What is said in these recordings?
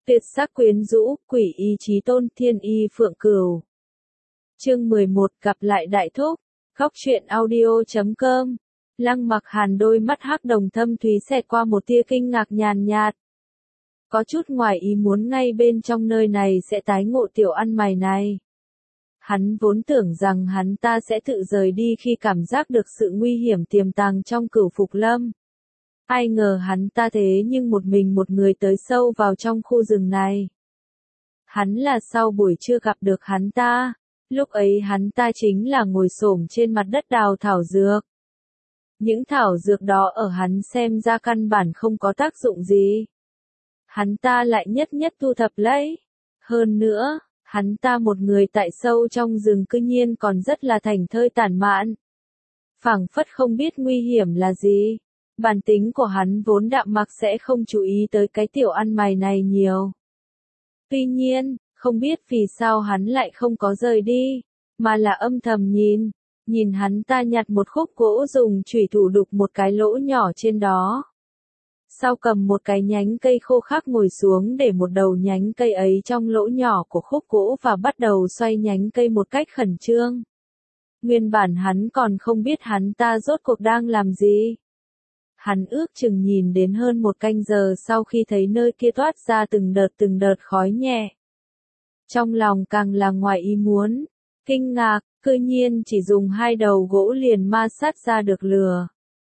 Tuyệt sắc quyến rũ, quỷ y chí tôn, thiên y phượng cửu. Chương 11, gặp lại đại thúc. Khóc chuyện audio.com. Lăng Mặc Hàn đôi mắt hắc đồng thâm thúy xẹt qua một tia kinh ngạc nhàn nhạt. Có chút ngoài ý muốn ngay bên trong nơi này sẽ tái ngộ tiểu ăn mày này. Hắn vốn tưởng rằng hắn ta sẽ tự rời đi khi cảm giác được sự nguy hiểm tiềm tàng trong Cửu Phục Lâm. Ai ngờ hắn ta thế nhưng một mình một người tới sâu vào trong khu rừng này. Hắn là sau buổi trưa gặp được hắn ta, lúc ấy hắn ta chính là ngồi xổm trên mặt đất đào thảo dược. Những thảo dược đó ở hắn xem ra căn bản không có tác dụng gì. Hắn ta lại nhất nhất thu thập lấy. Hơn nữa, hắn ta một người tại sâu trong rừng cư nhiên còn rất là thảnh thơi tản mạn. Phảng phất không biết nguy hiểm là gì. Bản tính của hắn vốn đạm mặc sẽ không chú ý tới cái tiểu ăn mày này nhiều. Tuy nhiên, không biết vì sao hắn lại không có rời đi, mà là âm thầm nhìn hắn ta nhặt một khúc gỗ dùng chủy thủ đục một cái lỗ nhỏ trên đó. Sau cầm một cái nhánh cây khô khác ngồi xuống để một đầu nhánh cây ấy trong lỗ nhỏ của khúc gỗ và bắt đầu xoay nhánh cây một cách khẩn trương. Nguyên bản hắn còn không biết hắn ta rốt cuộc đang làm gì. Hắn ước chừng nhìn đến hơn một canh giờ sau khi thấy nơi kia toát ra từng đợt khói nhẹ. Trong lòng càng là ngoài ý muốn, kinh ngạc, cư nhiên chỉ dùng 2 đầu gỗ liền ma sát ra được lửa.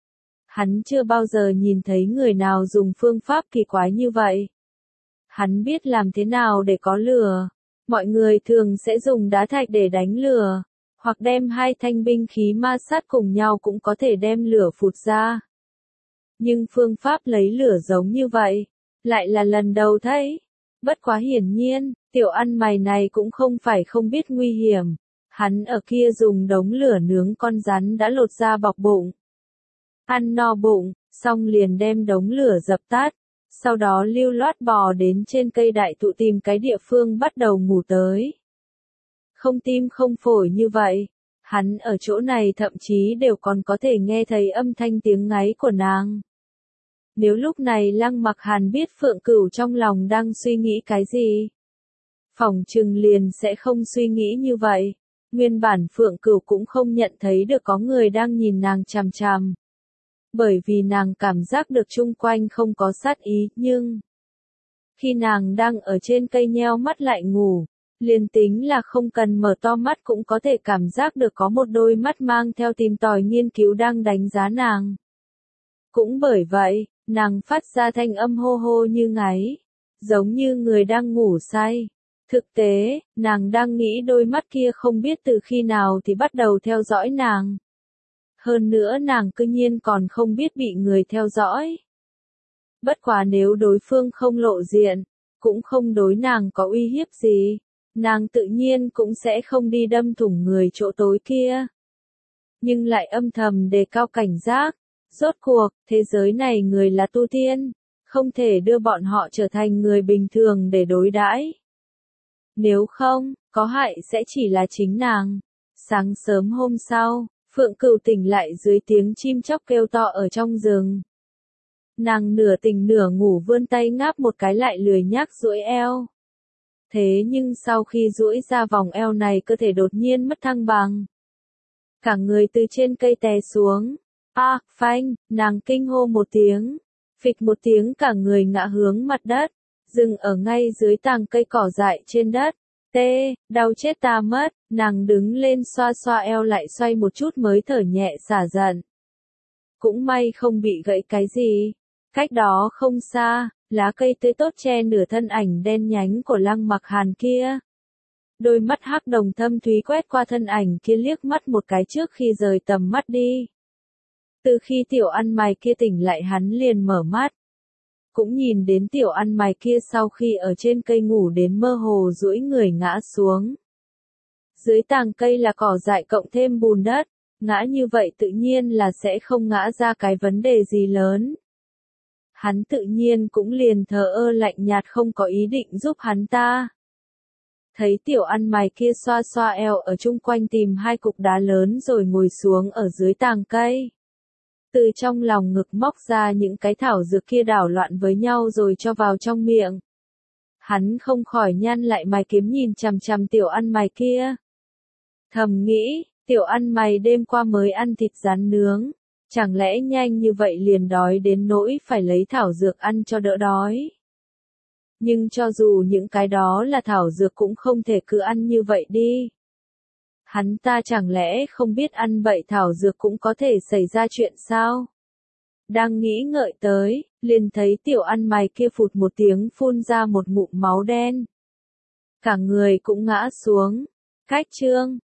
Hắn chưa bao giờ nhìn thấy người nào dùng phương pháp kỳ quái như vậy. Hắn biết làm thế nào để có lửa. Mọi người thường sẽ dùng đá thạch để đánh lửa, hoặc đem 2 thanh binh khí ma sát cùng nhau cũng có thể đem lửa phụt ra. Nhưng phương pháp lấy lửa giống như vậy, lại là lần đầu thấy. Bất quá hiển nhiên, tiểu ăn mày này cũng không phải không biết nguy hiểm. Hắn ở kia dùng đống lửa nướng con rắn đã lột ra bọc bụng. Ăn no bụng, xong liền đem đống lửa dập tắt. Sau đó lưu loát bò đến trên cây đại thụ tìm cái địa phương bắt đầu ngủ tới. Không tim không phổi như vậy. Hắn ở chỗ này thậm chí đều còn có thể nghe thấy âm thanh tiếng ngáy của nàng. Nếu lúc này Lăng Mặc Hàn biết Phượng Cửu trong lòng đang suy nghĩ cái gì, phỏng chừng liền sẽ không suy nghĩ như vậy. Nguyên bản Phượng Cửu cũng không nhận thấy được có người đang nhìn nàng chằm chằm. Bởi vì nàng cảm giác được chung quanh không có sát ý, nhưng khi nàng đang ở trên cây nheo mắt lại ngủ, liền tính là không cần mở to mắt cũng có thể cảm giác được có một đôi mắt mang theo tìm tòi nghiên cứu đang đánh giá nàng. Cũng bởi vậy, nàng phát ra thanh âm hô hô như ngáy, giống như người đang ngủ say. Thực tế, nàng đang nghĩ đôi mắt kia không biết từ khi nào thì bắt đầu theo dõi nàng. Hơn nữa nàng cư nhiên còn không biết bị người theo dõi. Bất quá nếu đối phương không lộ diện, cũng không đối nàng có uy hiếp gì, nàng tự nhiên cũng sẽ không đi đâm thủng người chỗ tối kia. Nhưng lại âm thầm đề cao cảnh giác. Rốt cuộc, thế giới này người là tu tiên, không thể đưa bọn họ trở thành người bình thường để đối đãi. Nếu không, có hại sẽ chỉ là chính nàng. Sáng sớm hôm sau, Phượng Cửu tỉnh lại dưới tiếng chim chóc kêu to ở trong rừng. Nàng nửa tỉnh nửa ngủ vươn tay ngáp một cái lại lười nhác duỗi eo. Thế nhưng sau khi duỗi ra vòng eo này cơ thể đột nhiên mất thăng bằng. Cả người từ trên cây té xuống. Phanh, nàng kinh hô một tiếng. Phịch một tiếng cả người ngã hướng mặt đất. Dừng ở ngay dưới tàng cây cỏ dại trên đất. Đau chết ta mất. Nàng đứng lên xoa xoa eo lại xoay một chút mới thở nhẹ xả giận. Cũng may không bị gãy cái gì. Cách đó không xa, lá cây tươi tốt che nửa thân ảnh đen nhánh của Lăng Mặc Hàn kia. Đôi mắt hắc đồng thâm thúy quét qua thân ảnh kia liếc mắt một cái trước khi rời tầm mắt đi. Từ khi tiểu ăn mày kia tỉnh lại hắn liền mở mắt. Cũng nhìn đến tiểu ăn mày kia sau khi ở trên cây ngủ đến mơ hồ duỗi người ngã xuống. Dưới tàng cây là cỏ dại cộng thêm bùn đất, ngã như vậy tự nhiên là sẽ không ngã ra cái vấn đề gì lớn. Hắn tự nhiên cũng liền thờ ơ lạnh nhạt không có ý định giúp hắn ta. Thấy tiểu ăn mày kia xoa xoa eo ở chung quanh tìm 2 cục đá lớn rồi ngồi xuống ở dưới tàng cây. Từ trong lòng ngực móc ra những cái thảo dược kia đảo loạn với nhau rồi cho vào trong miệng. Hắn không khỏi nhăn lại mày kiếm nhìn chằm chằm tiểu ăn mày kia. Thầm nghĩ, tiểu ăn mày đêm qua mới ăn thịt rán nướng. Chẳng lẽ nhanh như vậy liền đói đến nỗi phải lấy thảo dược ăn cho đỡ đói. Nhưng cho dù những cái đó là thảo dược cũng không thể cứ ăn như vậy đi. Hắn ta chẳng lẽ không biết ăn bậy thảo dược cũng có thể xảy ra chuyện sao? Đang nghĩ ngợi tới, liền thấy tiểu ăn mày kia phụt một tiếng phun ra một ngụm máu đen. Cả người cũng ngã xuống. Cách chương